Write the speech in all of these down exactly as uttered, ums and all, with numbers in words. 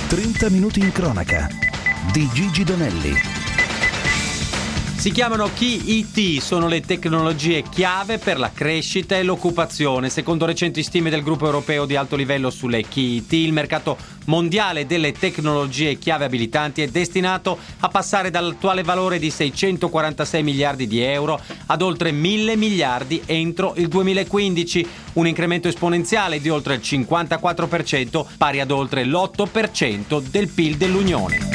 trenta minuti in cronaca di Gigi Donelli. Si chiamano Key I T, sono le tecnologie chiave per la crescita e l'occupazione. Secondo recenti stime del gruppo europeo di alto livello sulle Key I T, il mercato mondiale delle tecnologie chiave abilitanti è destinato a passare dall'attuale valore di seicentoquarantasei miliardi di euro ad oltre mille miliardi entro il duemilaquindici, un incremento esponenziale di oltre il cinquantaquattro per cento, pari ad oltre l'otto per cento del P I L dell'Unione.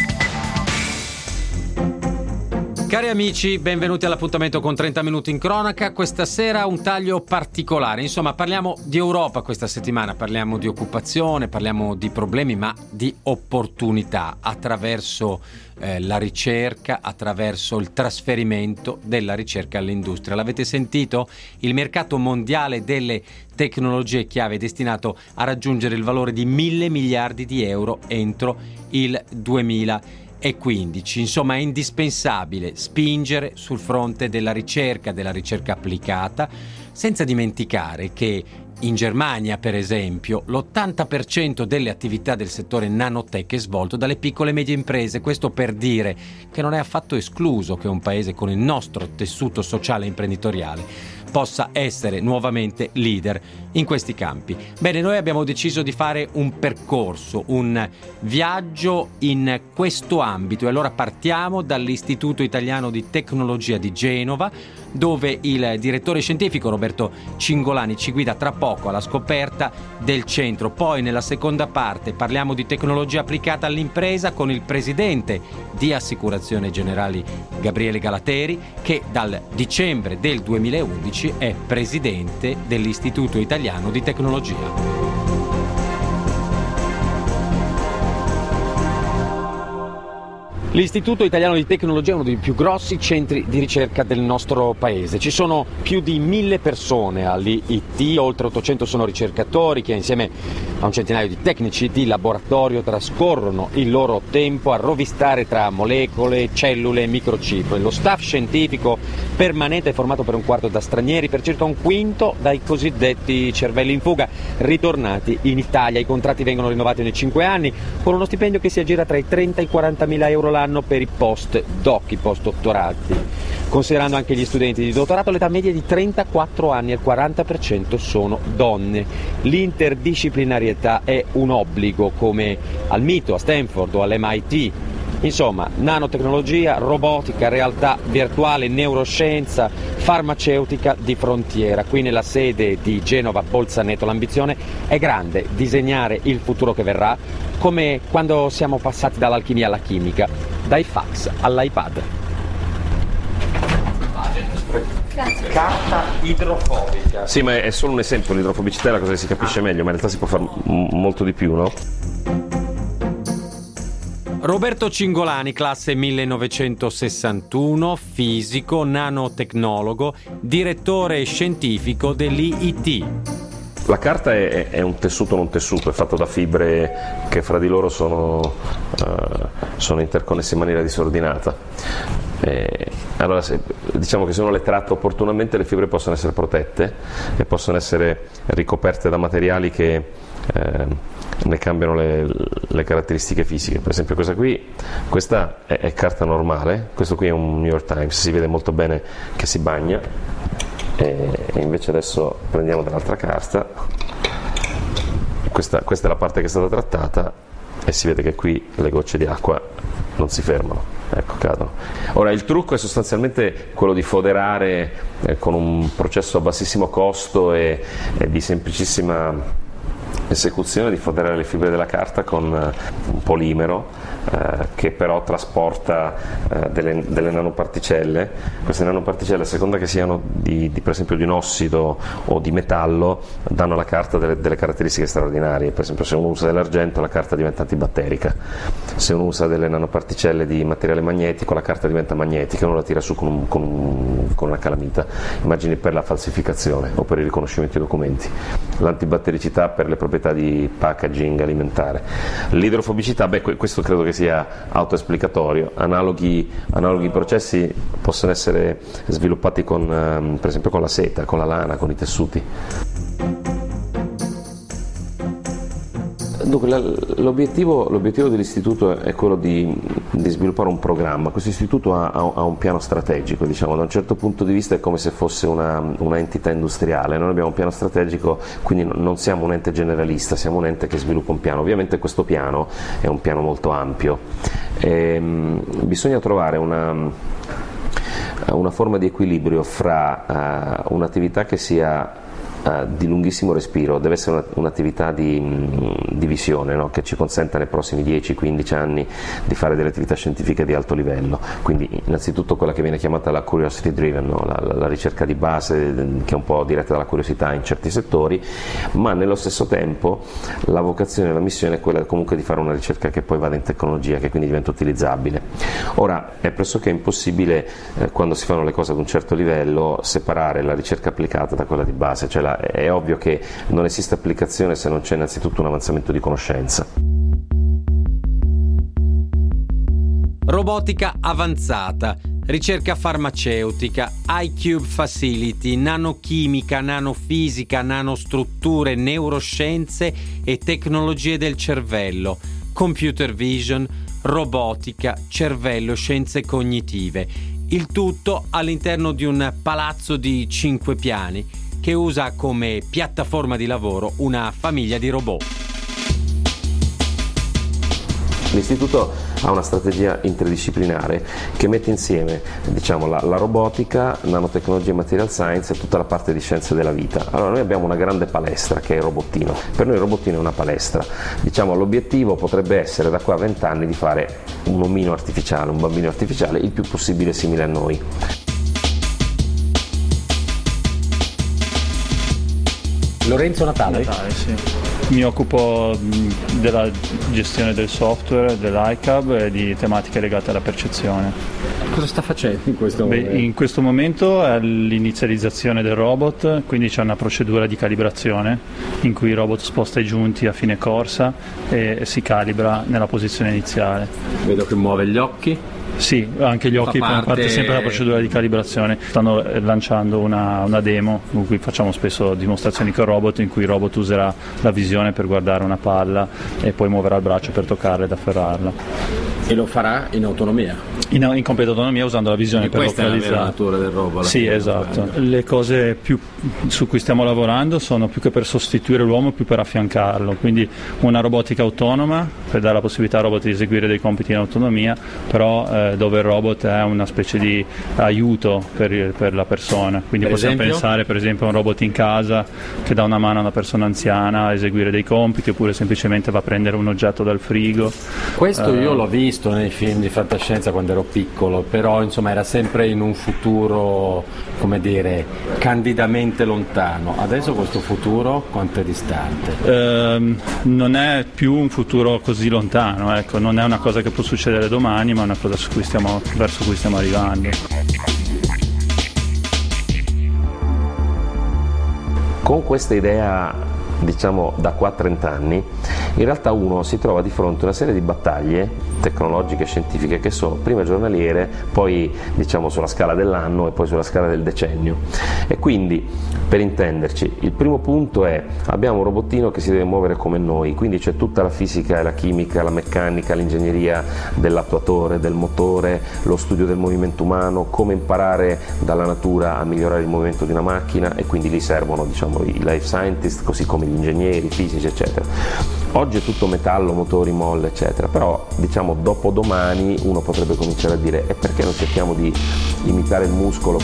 Cari amici, benvenuti all'appuntamento con trenta minuti in cronaca. Questa sera un taglio particolare, insomma parliamo di Europa questa settimana, parliamo di occupazione, parliamo di problemi ma di opportunità attraverso eh, la ricerca, attraverso il trasferimento della ricerca all'industria. L'avete sentito? Il mercato mondiale delle tecnologie chiave è destinato a raggiungere il valore di mille miliardi di euro entro il duemilaquindici. E quindici. Insomma, è indispensabile spingere sul fronte della ricerca, della ricerca applicata, senza dimenticare che in Germania, per esempio, l'ottanta per cento delle attività del settore nanotech è svolto dalle piccole e medie imprese. Questo per dire che non è affatto escluso che un paese con il nostro tessuto sociale e imprenditoriale possa essere nuovamente leader in questi campi. Bene, noi abbiamo deciso di fare un percorso, un viaggio in questo ambito e allora partiamo dall'Istituto Italiano di Tecnologia di Genova, dove il direttore scientifico Roberto Cingolani ci guida tra poco alla scoperta del centro. Poi nella seconda parte parliamo di tecnologia applicata all'impresa con il presidente di Assicurazione Generali Gabriele Galateri, che dal dicembre del duemilaundici è presidente dell'Istituto Italiano di Tecnologia. L'Istituto Italiano di Tecnologia è uno dei più grossi centri di ricerca del nostro paese. Ci sono più di mille persone all'I T, oltre ottocento sono ricercatori che insieme a un centinaio di tecnici di laboratorio trascorrono il loro tempo a rovistare tra molecole, cellule e microchip. Lo staff scientifico permanente è formato per un quarto da stranieri, per circa un quinto dai cosiddetti cervelli in fuga, ritornati in Italia. I contratti vengono rinnovati ogni cinque anni con uno stipendio che si aggira tra i trenta e i quarantamila euro l'anno per i post-doc, i post-dottorati. Considerando anche gli studenti di dottorato, l'età media è di trentaquattro anni e il quaranta per cento sono donne. L'interdisciplinarietà è un obbligo, come al MIT, a Stanford o all'M I T. Insomma, nanotecnologia, robotica, realtà virtuale, neuroscienza, farmaceutica di frontiera. Qui nella sede di Genova Bolzaneto l'ambizione è grande, disegnare il futuro che verrà, come quando siamo passati dall'alchimia alla chimica, dai fax all'iPad. Grazie. Carta idrofobica. Sì, ma è solo un esempio, l'idrofobicità è la cosa che si capisce meglio, ma in realtà si può fare m- molto di più, no? Roberto Cingolani, classe millenovecentosessantuno, fisico, nanotecnologo, direttore scientifico dell'I I T. La carta è, è un tessuto non tessuto, è fatto da fibre che fra di loro sono, uh, sono interconnesse in maniera disordinata. E allora se, diciamo che se uno le tratta opportunamente le fibre possono essere protette e possono essere ricoperte da materiali che eh, ne cambiano le, le caratteristiche fisiche. Per esempio questa qui, questa è, è carta normale, questo qui è un New York Times, si vede molto bene che si bagna. E invece adesso prendiamo dall'altra carta, questa, questa è la parte che è stata trattata e si vede che qui le gocce di acqua non si fermano, ecco, cadono. Ora il trucco è sostanzialmente quello di foderare eh, con un processo a bassissimo costo e, e di semplicissima esecuzione, di foderare le fibre della carta con uh, un polimero uh, che però trasporta uh, delle, delle nanoparticelle. Queste nanoparticelle, a seconda che siano di, di, per esempio di un ossido o di metallo, danno alla carta delle, delle caratteristiche straordinarie. Per esempio se uno usa dell'argento la carta diventa antibatterica, se uno usa delle nanoparticelle di materiale magnetico la carta diventa magnetica e uno la tira su con, un, con, un, con una calamita. Immagini per la falsificazione o per il riconoscimento dei documenti, l'antibattericità per le proprietà di packaging alimentare. L'idrofobicità, beh, questo credo che sia autoesplicatorio. Analoghi, analoghi processi possono essere sviluppati con, um, per esempio con la seta, con la lana, con i tessuti. Dunque, l'obiettivo, l'obiettivo dell'istituto è quello di, di sviluppare un programma. Questo istituto ha, ha un piano strategico, diciamo, da un certo punto di vista è come se fosse una, una entità industriale. Noi abbiamo un piano strategico, quindi non siamo un ente generalista, siamo un ente che sviluppa un piano. Ovviamente questo piano è un piano molto ampio. E, bisogna trovare una, una forma di equilibrio fra uh, un'attività che sia Uh, di lunghissimo respiro, deve essere una, un'attività di, di visione, no? Che ci consenta nei prossimi dieci quindici anni di fare delle attività scientifiche di alto livello, quindi innanzitutto quella che viene chiamata la curiosity driven, no? la, la, la ricerca di base che è un po' diretta dalla curiosità in certi settori, ma nello stesso tempo la vocazione e la missione è quella comunque di fare una ricerca che poi vada in tecnologia, che quindi diventa utilizzabile. Ora è pressoché impossibile eh, quando si fanno le cose ad un certo livello separare la ricerca applicata da quella di base, cioè la è ovvio che non esiste applicazione se non c'è innanzitutto un avanzamento di conoscenza. Robotica avanzata, ricerca farmaceutica, iCube Facility, nanochimica, nanofisica, nanostrutture, neuroscienze e tecnologie del cervello, computer vision, robotica, cervello, scienze cognitive. Il tutto all'interno di un palazzo di cinque piani che usa come piattaforma di lavoro una famiglia di robot. L'istituto ha una strategia interdisciplinare che mette insieme, diciamo, la, la robotica, nanotecnologia e material science e tutta la parte di scienze della vita. Allora noi abbiamo una grande palestra che è il robottino. Per noi il robottino è una palestra. Diciamo, l'obiettivo potrebbe essere da qua a vent'anni di fare un omino artificiale, un bambino artificiale il più possibile simile a noi. Lorenzo Natale? Natale, sì. Mi occupo della gestione del software, dell'I-Cab e di tematiche legate alla percezione. Cosa sta facendo in questo Beh, momento? In questo momento è l'inizializzazione del robot, quindi c'è una procedura di calibrazione in cui il robot sposta i giunti a fine corsa e si calibra nella posizione iniziale. Vedo che muove gli occhi. Sì, anche gli occhi fanno parte sempre della procedura di calibrazione. Stanno lanciando una, una demo in cui facciamo spesso dimostrazioni con il robot, in cui il robot userà la visione per guardare una palla e poi muoverà il braccio per toccarla ed afferrarla. E lo farà in autonomia? In, in completa autonomia, usando la visione e per localizzare. Questa è la natura del robot. Sì, esatto. Le cose più su cui stiamo lavorando sono più che per sostituire l'uomo, più per affiancarlo. Quindi una robotica autonoma per dare la possibilità al robot di eseguire dei compiti in autonomia, però eh, dove il robot è una specie di aiuto per, per la persona. Quindi per possiamo esempio? pensare per esempio a un robot in casa che dà una mano a una persona anziana a eseguire dei compiti, oppure semplicemente va a prendere un oggetto dal frigo. Questo uh, io l'ho visto nei film di fantascienza quando ero piccolo, però insomma era sempre in un futuro, come dire, candidamente lontano. Adesso questo futuro quanto è distante? Uh, non è più un futuro così lontano, ecco, non è una cosa che può succedere domani, ma è una cosa su cui stiamo, verso cui stiamo arrivando. Con questa idea, diciamo, da qua a trenta anni, in realtà uno si trova di fronte a una serie di battaglie tecnologiche e scientifiche che sono prima giornaliere, poi diciamo sulla scala dell'anno e poi sulla scala del decennio. E quindi, per intenderci, il primo punto è: abbiamo un robottino che si deve muovere come noi, quindi c'è tutta la fisica e la chimica, la meccanica, l'ingegneria dell'attuatore, del motore, lo studio del movimento umano, come imparare dalla natura a migliorare il movimento di una macchina, e quindi lì servono, diciamo, i life scientist, così come gli ingegneri, i fisici, eccetera. Oggi è tutto metallo, motori, molle, eccetera, però diciamo dopodomani uno potrebbe cominciare a dire: e perché non cerchiamo di imitare il muscolo?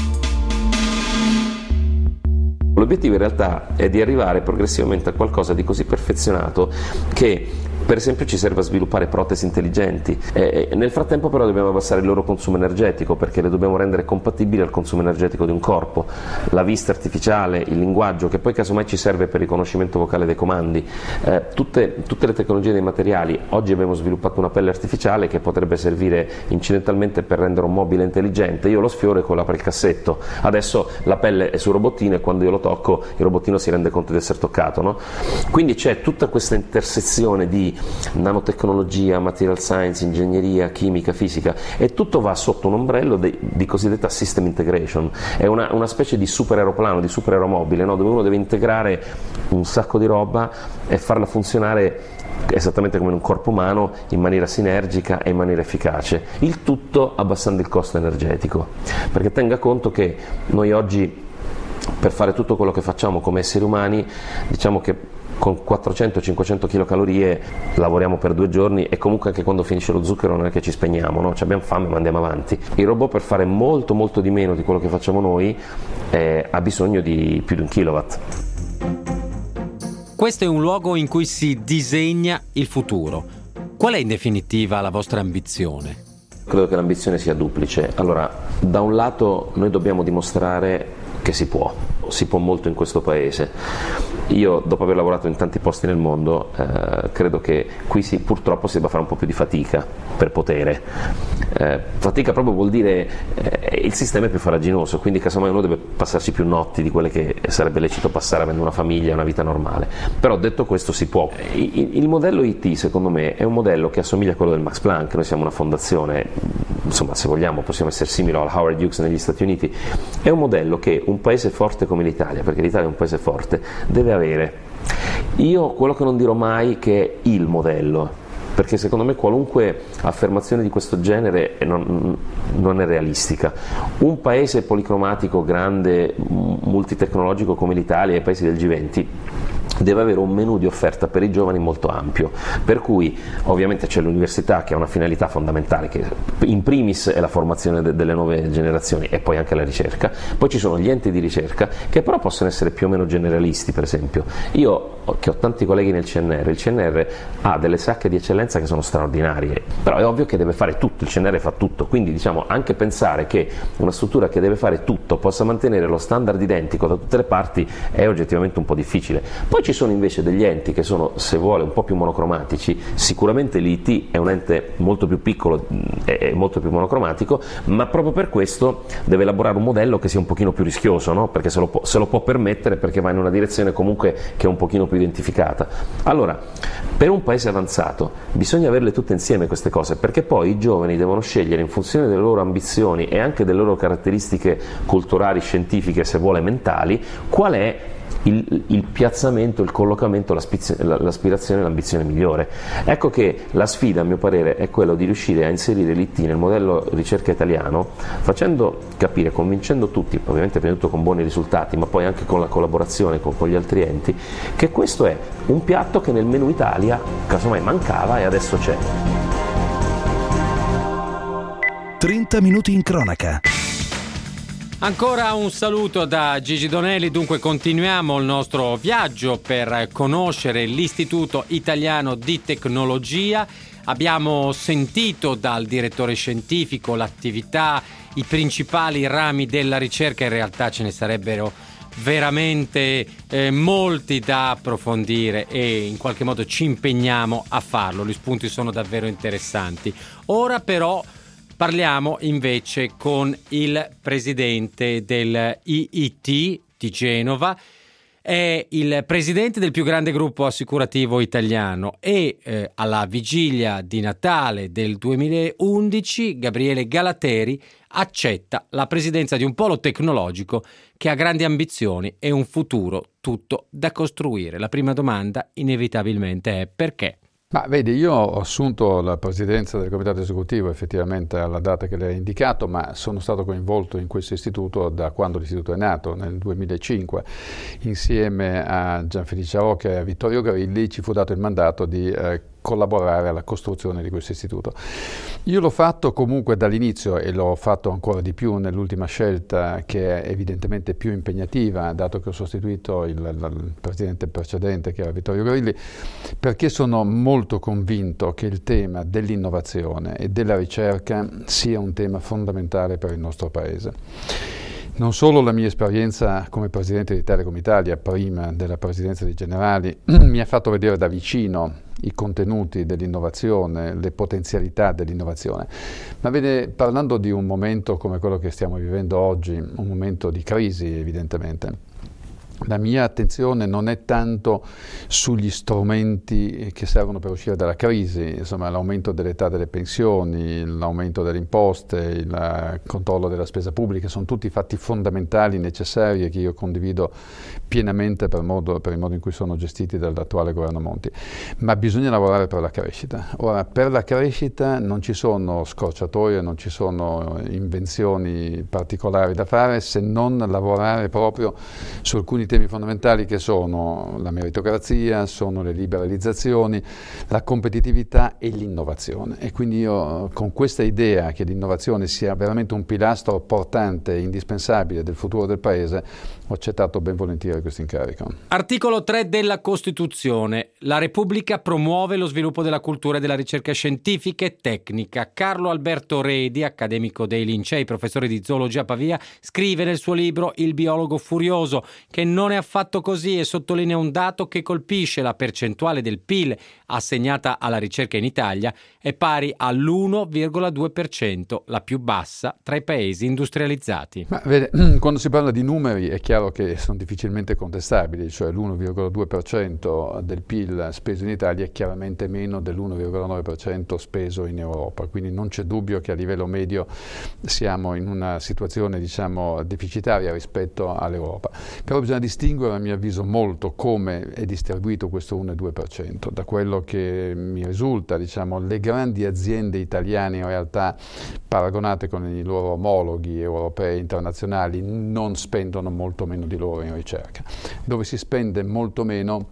L'obiettivo in realtà è di arrivare progressivamente a qualcosa di così perfezionato che per esempio ci serve a sviluppare protesi intelligenti, e nel frattempo però dobbiamo abbassare il loro consumo energetico, perché le dobbiamo rendere compatibili al consumo energetico di un corpo, la vista artificiale, il linguaggio, che poi casomai ci serve per il riconoscimento vocale dei comandi, eh, tutte, tutte le tecnologie dei materiali. Oggi abbiamo sviluppato una pelle artificiale che potrebbe servire incidentalmente per rendere un mobile intelligente. Io lo sfioro con l'apre il cassetto, adesso la pelle è sul robottino e quando io lo tocco il robottino si rende conto di essere toccato, no? Quindi c'è tutta questa intersezione di nanotecnologia, material science, ingegneria, chimica, fisica, e tutto va sotto un ombrello de, di cosiddetta system integration. È una, una specie di super aeroplano, di super aeromobile, no? Dove uno deve integrare un sacco di roba e farla funzionare esattamente come in un corpo umano, in maniera sinergica e in maniera efficace, il tutto abbassando il costo energetico, perché tenga conto che noi oggi per fare tutto quello che facciamo come esseri umani, diciamo che con quattrocento cinquecento chilocalorie lavoriamo per due giorni e comunque anche quando finisce lo zucchero non è che ci spegniamo, no? Ci abbiamo fame ma andiamo avanti. Il robot per fare molto molto di meno di quello che facciamo noi eh, ha bisogno di più di un kilowatt. Questo è un luogo in cui si disegna il futuro. Qual è in definitiva la vostra ambizione? Credo che l'ambizione sia duplice. Allora, da un lato noi dobbiamo dimostrare che si può, si può molto in questo paese. Io, dopo aver lavorato in tanti posti nel mondo, eh, credo che qui si, purtroppo si debba fare un po' più di fatica per potere. Eh, fatica proprio vuol dire eh, il sistema è più farraginoso, quindi casomai uno deve passarci più notti di quelle che sarebbe lecito passare avendo una famiglia e una vita normale. Però detto questo si può. Il, il modello I T secondo me è un modello che assomiglia a quello del Max Planck. Noi siamo una fondazione, insomma se vogliamo possiamo essere simili al Howard Hughes negli Stati Uniti. È un modello che un paese forte come l'Italia, perché l'Italia è un paese forte, deve avere. Io quello che non dirò mai che è il modello, perché secondo me qualunque affermazione di questo genere non, non è realistica. Un paese policromatico, grande, multitecnologico come l'Italia e i paesi del G venti deve avere un menù di offerta per i giovani molto ampio, per cui ovviamente c'è l'università che ha una finalità fondamentale, che in primis è la formazione de- delle nuove generazioni e poi anche la ricerca, poi ci sono gli enti di ricerca che però possono essere più o meno generalisti. Per esempio io che ho tanti colleghi nel C N R, il C N R ha delle sacche di eccellenza che sono straordinarie, però è ovvio che deve fare tutto, il C N R fa tutto, quindi diciamo anche pensare che una struttura che deve fare tutto possa mantenere lo standard identico da tutte le parti è oggettivamente un po' difficile. Poi ci sono invece degli enti che sono, se vuole, un po' più monocromatici. Sicuramente l'I T è un ente molto più piccolo e molto più monocromatico, ma proprio per questo deve elaborare un modello che sia un pochino più rischioso, no? Perché se lo, può, se lo può permettere, perché va in una direzione comunque che è un pochino più identificata. Allora, per un paese avanzato bisogna averle tutte insieme queste cose, perché poi i giovani devono scegliere in funzione delle loro ambizioni e anche delle loro caratteristiche culturali, scientifiche, se vuole mentali, qual è Il, il piazzamento, il collocamento, l'aspirazione e l'ambizione migliore. Ecco che la sfida, a mio parere, è quello di riuscire a inserire l'I T nel modello ricerca italiano, facendo capire, convincendo tutti, ovviamente prima di tutto con buoni risultati, ma poi anche con la collaborazione con, con gli altri enti, che questo è un piatto che nel menù Italia casomai mancava e adesso c'è. trenta minuti in cronaca. Ancora un saluto da Gigi Donelli. Dunque continuiamo il nostro viaggio per conoscere l'Istituto Italiano di Tecnologia. Abbiamo sentito dal direttore scientifico l'attività, i principali rami della ricerca. In realtà ce ne sarebbero veramente eh, molti da approfondire e in qualche modo ci impegniamo a farlo. Gli spunti sono davvero interessanti. Ora però parliamo invece con il presidente del I I T di Genova. È il presidente del più grande gruppo assicurativo italiano e eh, alla vigilia di Natale del duemilaundici Gabriele Galateri accetta la presidenza di un polo tecnologico che ha grandi ambizioni e un futuro tutto da costruire. La prima domanda inevitabilmente è: perché? Ma vedi, io ho assunto la presidenza del comitato esecutivo effettivamente alla data che lei ha indicato, ma sono stato coinvolto in questo istituto da quando l'istituto è nato, nel duemilacinque. Insieme a Gianfelice Rocca e a Vittorio Grilli ci fu dato il mandato di eh, collaborare alla costruzione di questo istituto. Io l'ho fatto comunque dall'inizio e l'ho fatto ancora di più nell'ultima scelta, che è evidentemente più impegnativa, dato che ho sostituito il, il presidente precedente, che era Vittorio Grilli, perché sono molto convinto che il tema dell'innovazione e della ricerca sia un tema fondamentale per il nostro Paese. Non solo la mia esperienza come presidente di Telecom Italia, prima della presidenza dei Generali, mi ha fatto vedere da vicino i contenuti dell'innovazione, le potenzialità dell'innovazione, ma vede, parlando di un momento come quello che stiamo vivendo oggi, un momento di crisi evidentemente, La mia attenzione non è tanto sugli strumenti che servono per uscire dalla crisi, insomma l'aumento dell'età delle pensioni, l'aumento delle imposte, il controllo della spesa pubblica, sono tutti fatti fondamentali, necessari e che io condivido pienamente per, modo, per il modo in cui sono gestiti dall'attuale governo Monti. Ma bisogna lavorare per la crescita. Ora, per la crescita non ci sono scorciatoie, non ci sono invenzioni particolari da fare se non lavorare proprio su alcuni temi fondamentali che sono la meritocrazia, sono le liberalizzazioni, la competitività e l'innovazione. E quindi io con questa idea che l'innovazione sia veramente un pilastro portante e indispensabile del futuro del Paese, ho accettato ben volentieri questo incarico. Articolo tre della Costituzione. La Repubblica promuove lo sviluppo della cultura e della ricerca scientifica e tecnica. Carlo Alberto Redi, accademico dei Lincei, professore di zoologia a Pavia, scrive nel suo libro Il biologo furioso che non è affatto così e sottolinea un dato che colpisce: la percentuale del P I L assegnata alla ricerca in Italia è pari all'uno virgola due per cento, la più bassa tra i paesi industrializzati. Ma vede, quando si parla di numeri è chiaro che sono difficilmente contestabili, cioè l'uno virgola due per cento del P I L speso in Italia è chiaramente meno dell'uno virgola nove per cento speso in Europa, quindi non c'è dubbio che a livello medio siamo in una situazione, diciamo, deficitaria rispetto all'Europa. Però bisogna distinguere, a mio avviso, molto come è distribuito questo uno virgola due per cento. Da quello che mi risulta, diciamo, le grandi aziende italiane in realtà, paragonate con i loro omologhi europei e internazionali, non spendono molto meno di loro in ricerca. Dove si spende molto meno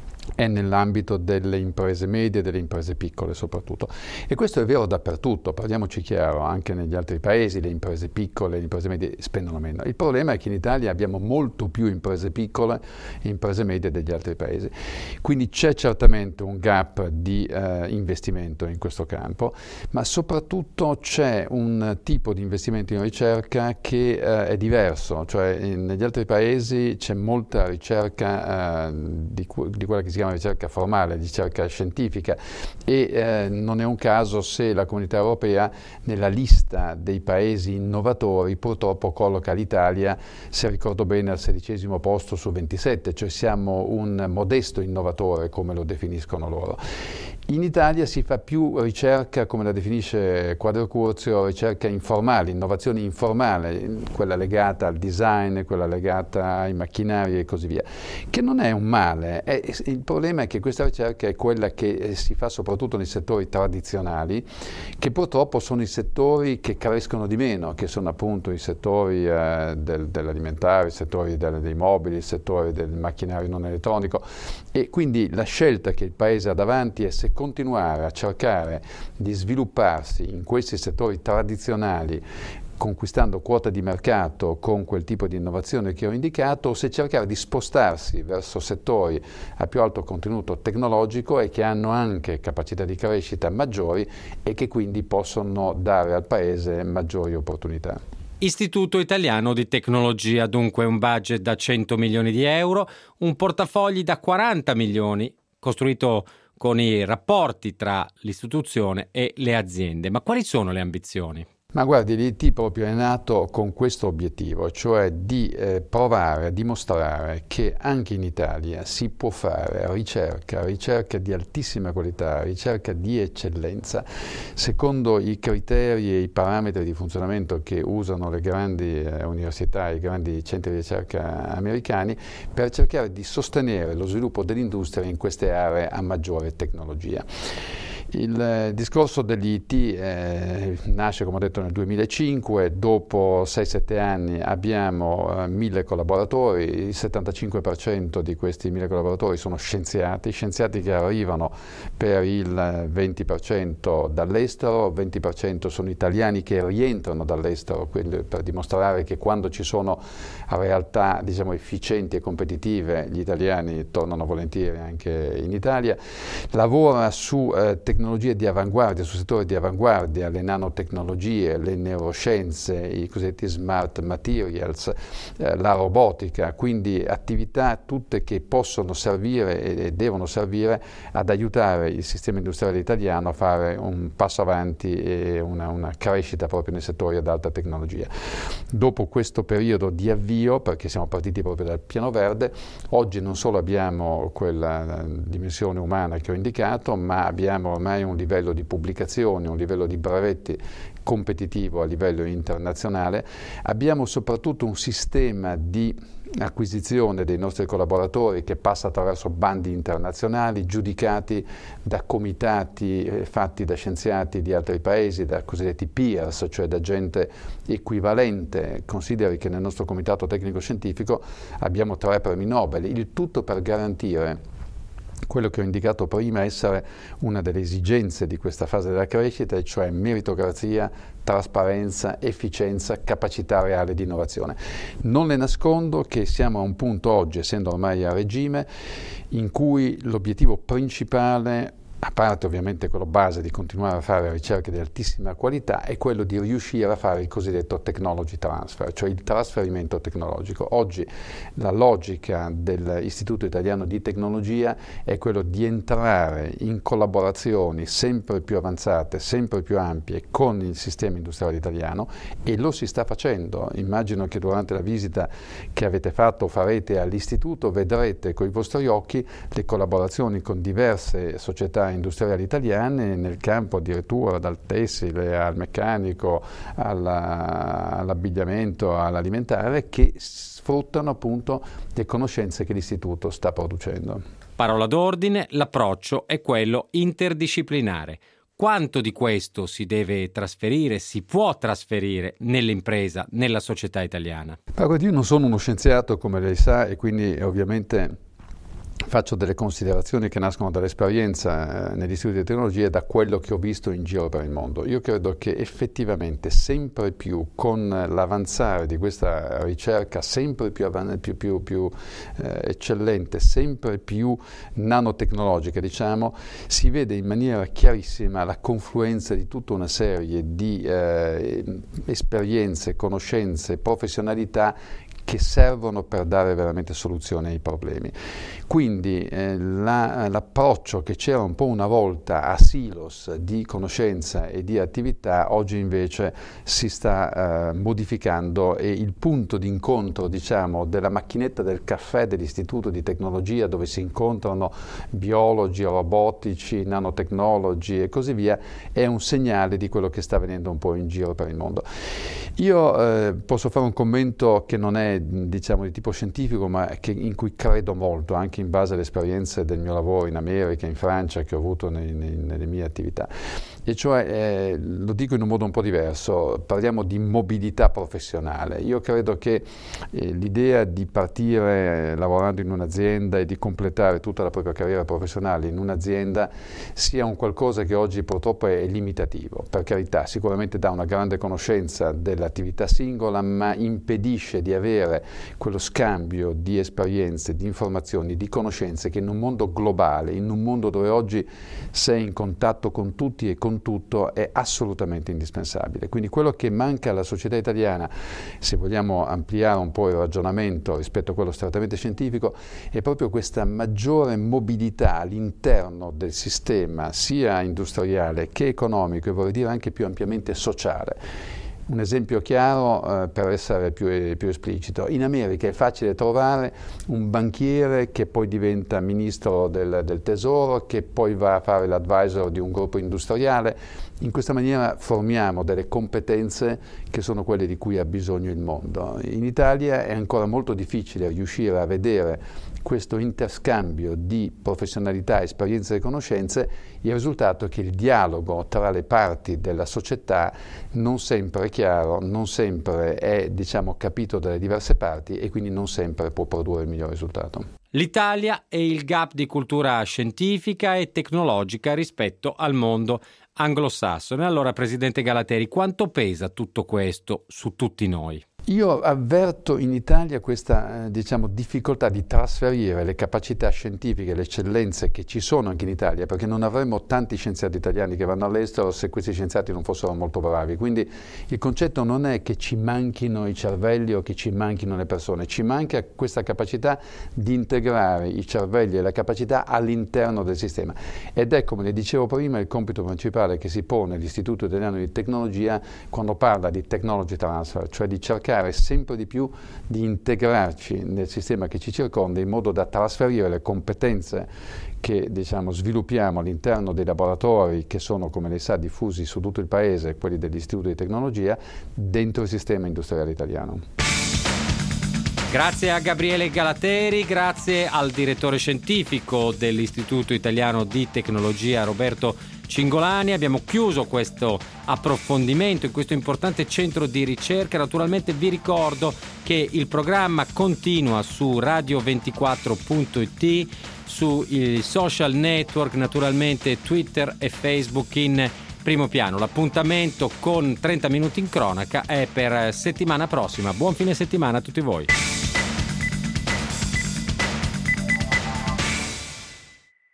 è nell'ambito delle imprese medie e delle imprese piccole soprattutto. E questo è vero dappertutto, parliamoci chiaro, anche negli altri paesi le imprese piccole, le imprese medie spendono meno. Il problema è che in Italia abbiamo molto più imprese piccole e imprese medie degli altri paesi. Quindi c'è certamente un gap di eh, investimento in questo campo, ma soprattutto c'è un tipo di investimento in ricerca che eh, è diverso, cioè in, negli altri paesi c'è molta ricerca eh, di, di quella che si chiama ricerca formale, ricerca scientifica, e eh, non è un caso se la Comunità Europea nella lista dei paesi innovatori purtroppo colloca l'Italia, se ricordo bene, al sedicesimo posto su ventisette, cioè siamo un modesto innovatore come lo definiscono loro. In Italia si fa più ricerca, come la definisce Quadro Curzio, ricerca informale, innovazione informale, quella legata al design, quella legata ai macchinari e così via, che non è un male. È, il problema è che questa ricerca è quella che si fa soprattutto nei settori tradizionali, che purtroppo sono i settori che crescono di meno, che sono appunto i settori eh, del, dell'alimentare, i settori del, dei mobili, i settori del macchinario non elettronico, e quindi la scelta che il Paese ha davanti è se continuare a cercare di svilupparsi in questi settori tradizionali, conquistando quota di mercato con quel tipo di innovazione che ho indicato, o se cercare di spostarsi verso settori a più alto contenuto tecnologico e che hanno anche capacità di crescita maggiori e che quindi possono dare al Paese maggiori opportunità. Istituto Italiano di Tecnologia, dunque un budget da cento milioni di euro, un portafogli da quaranta milioni, costruito con i rapporti tra l'istituzione e le aziende. Ma quali sono le ambizioni? Ma guardi, l'I T proprio è nato con questo obiettivo, cioè di eh, provare a dimostrare che anche in Italia si può fare ricerca, ricerca di altissima qualità, ricerca di eccellenza, secondo i criteri e i parametri di funzionamento che usano le grandi eh, università, i grandi centri di ricerca americani, per cercare di sostenere lo sviluppo dell'industria in queste aree a maggiore tecnologia. Il eh, discorso degli I T eh, nasce, come ho detto, nel duemilacinque, dopo sei sette anni abbiamo eh, mille collaboratori, il settantacinque per cento di questi mille collaboratori sono scienziati, scienziati che arrivano per il venti per cento dall'estero, venti per cento sono italiani che rientrano dall'estero, quindi per dimostrare che quando ci sono realtà, diciamo, efficienti e competitive, gli italiani tornano volentieri anche in Italia. Lavora su eh, tecnologie tecnologie di avanguardia, sul settore di avanguardia, le nanotecnologie, le neuroscienze, i cosiddetti smart materials, eh, la robotica, quindi attività tutte che possono servire e, e devono servire ad aiutare il sistema industriale italiano a fare un passo avanti e una, una crescita proprio nei settori ad alta tecnologia. Dopo questo periodo di avvio, perché siamo partiti proprio dal piano verde, oggi non solo abbiamo quella dimensione umana che ho indicato, ma abbiamo ormai un livello di pubblicazioni, un livello di brevetti competitivo a livello internazionale, abbiamo soprattutto un sistema di acquisizione dei nostri collaboratori che passa attraverso bandi internazionali giudicati da comitati eh, fatti da scienziati di altri paesi, da cosiddetti peers, cioè da gente equivalente. Consideri che nel nostro comitato tecnico scientifico abbiamo tre premi Nobel, il tutto per garantire quello che ho indicato prima essere una delle esigenze di questa fase della crescita, e cioè meritocrazia, trasparenza, efficienza, capacità reale di innovazione. Non le nascondo che siamo a un punto oggi, essendo ormai a regime, in cui l'obiettivo principale, a parte ovviamente quello base di continuare a fare ricerche di altissima qualità, è quello di riuscire a fare il cosiddetto technology transfer, cioè il trasferimento tecnologico. Oggi la logica dell'Istituto Italiano di Tecnologia è quello di entrare in collaborazioni sempre più avanzate, sempre più ampie con il sistema industriale italiano, e lo si sta facendo. Immagino che durante la visita che avete fatto o farete all'Istituto vedrete con i vostri occhi le collaborazioni con diverse società industriali italiane nel campo addirittura dal tessile al meccanico alla, all'abbigliamento, all'alimentare, che sfruttano appunto le conoscenze che l'Istituto sta producendo. Parola d'ordine, l'approccio è quello interdisciplinare. Quanto di questo si deve trasferire, si può trasferire nell'impresa, nella società italiana? Io non sono uno scienziato, come lei sa, e quindi ovviamente faccio delle considerazioni che nascono dall'esperienza eh, negli istituti di tecnologia e da quello che ho visto in giro per il mondo. Io credo che effettivamente sempre più, con l'avanzare di questa ricerca sempre più, avan- più, più, più eh, eccellente, sempre più nanotecnologica, diciamo, si vede in maniera chiarissima la confluenza di tutta una serie di eh, esperienze, conoscenze, professionalità che servono per dare veramente soluzione ai problemi. Quindi eh, la, l'approccio che c'era un po' una volta a silos di conoscenza e di attività, oggi invece si sta eh, modificando, e il punto di incontro, diciamo, della macchinetta del caffè dell'Istituto di Tecnologia, dove si incontrano biologi, robotici, nanotecnologi e così via, è un segnale di quello che sta avvenendo un po' in giro per il mondo. Io eh, posso fare un commento che non è, diciamo, di tipo scientifico, ma che, in cui credo molto, anche in base alle esperienze del mio lavoro in America, in Francia, che ho avuto nei, nei, nelle mie attività. E cioè, eh, lo dico in un modo un po' diverso, parliamo di mobilità professionale. Io credo che eh, l'idea di partire eh, lavorando in un'azienda e di completare tutta la propria carriera professionale in un'azienda sia un qualcosa che oggi purtroppo è limitativo. Per carità, sicuramente dà una grande conoscenza dell'attività singola, ma impedisce di avere quello scambio di esperienze, di informazioni, di conoscenze che in un mondo globale, in un mondo dove oggi sei in contatto con tutti e con tutto, è assolutamente indispensabile. Quindi quello che manca alla società italiana, se vogliamo ampliare un po' il ragionamento rispetto a quello strettamente scientifico, è proprio questa maggiore mobilità all'interno del sistema, sia industriale che economico, e vorrei dire anche più ampiamente sociale. Un esempio chiaro eh, per essere più, eh, più esplicito: in America è facile trovare un banchiere che poi diventa ministro del, del tesoro, che poi va a fare l'advisor di un gruppo industriale. In questa maniera formiamo delle competenze che sono quelle di cui ha bisogno il mondo. In Italia è ancora molto difficile riuscire a vedere questo interscambio di professionalità, esperienze e conoscenze. Il risultato è che il dialogo tra le parti della società non sempre è chiaro, non sempre è, diciamo, capito dalle diverse parti, e quindi non sempre può produrre il miglior risultato. L'Italia e il gap di cultura scientifica e tecnologica rispetto al mondo anglosassone. Allora, Presidente Galateri, quanto pesa tutto questo su tutti noi? Io avverto in Italia questa eh, diciamo, difficoltà di trasferire le capacità scientifiche, le eccellenze che ci sono anche in Italia, perché non avremmo tanti scienziati italiani che vanno all'estero se questi scienziati non fossero molto bravi. Quindi il concetto non è che ci manchino i cervelli o che ci manchino le persone, ci manca questa capacità di integrare i cervelli e la capacità all'interno del sistema. Ed è, come le dicevo prima, il compito principale che si pone l'Istituto Italiano di Tecnologia quando parla di technology transfer, cioè di cercare sempre di più di integrarci nel sistema che ci circonda in modo da trasferire le competenze che diciamo, sviluppiamo all'interno dei laboratori che sono, come lei sa, diffusi su tutto il paese, quelli dell'Istituto di Tecnologia, dentro il sistema industriale italiano. Grazie a Gabriele Galateri, grazie al direttore scientifico dell'Istituto Italiano di Tecnologia Roberto Cingolani. Abbiamo chiuso questo approfondimento in questo importante centro di ricerca. Naturalmente vi ricordo che il programma continua su radio ventiquattro punto it, sui social network, naturalmente Twitter e Facebook in primo piano. L'appuntamento con trenta minuti in cronaca è per settimana prossima. Buon fine settimana a tutti voi.